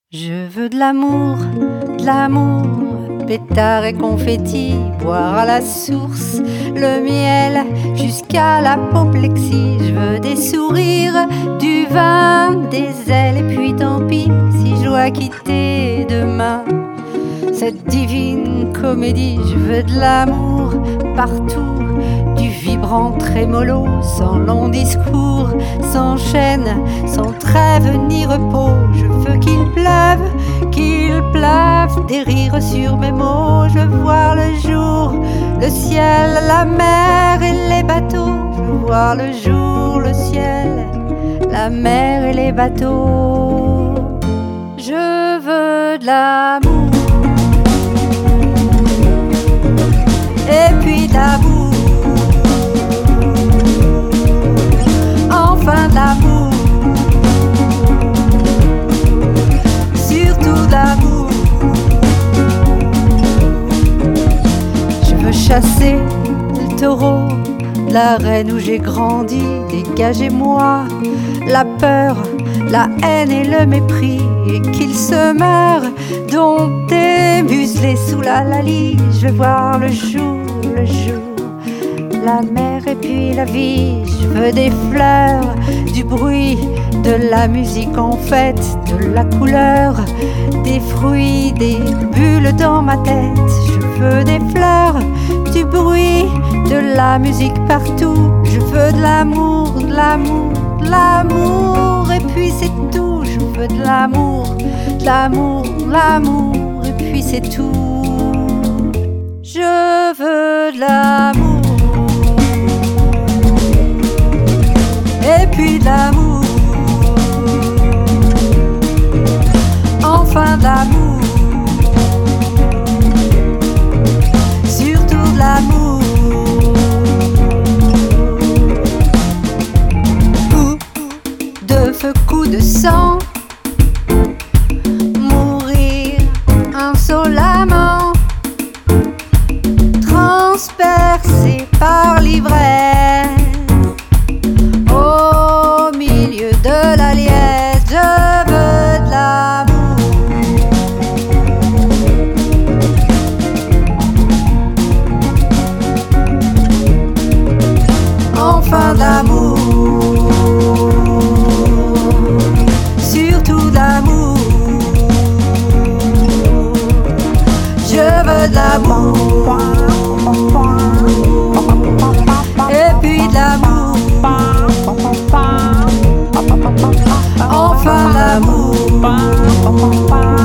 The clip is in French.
Je veux de l'amour, pétard et confetti, boire à la source le miel jusqu'à l'apoplexie. Je veux des sourires, du vin, des ailes, et puis tant pis si je dois quitter demain cette divine comédie. Je veux de l'amour partout, du vibrant trémolo, sans long discours, sans chaîne, sans trêve ni repos. Je veux qu'il pleuve des rires sur mes mots. Je veux voir le jour, le ciel, la mer et les bateaux. Je veux voir le jour, le ciel, la mer et les bateaux. Je veux de l'amour, et puis de l'amour, enfin de l'amour, surtout de l'amour. Je veux chasser le taureau, l'arène où j'ai grandi. Dégagez-moi la peur, la haine et le mépris, et qu'il se meure dompté, muselé sous la lalie. Je veux voir le jour, la mer et puis la vie. Je veux des fleurs, du bruit, de la musique en fête, de la couleur, des fruits, des bulles dans ma tête. Je veux des fleurs, du bruit, de la musique partout. Je veux de l'amour, de l'amour, de l'amour, et puis c'est tout. Je veux de l'amour, de l'amour, de l'amour, et puis c'est tout. Je veux de l'amour, et puis de l'amour, enfin de l'amour, surtout de l'amour. Coup de feu, coup de sang, mourir insolemment, transpercé par l'ivresse, au milieu de la liesse. Je veux de l'amour, enfin de l'amour, surtout de l'amour. Je veux de l'amour, et puis de l'amour, enfin de l'amour.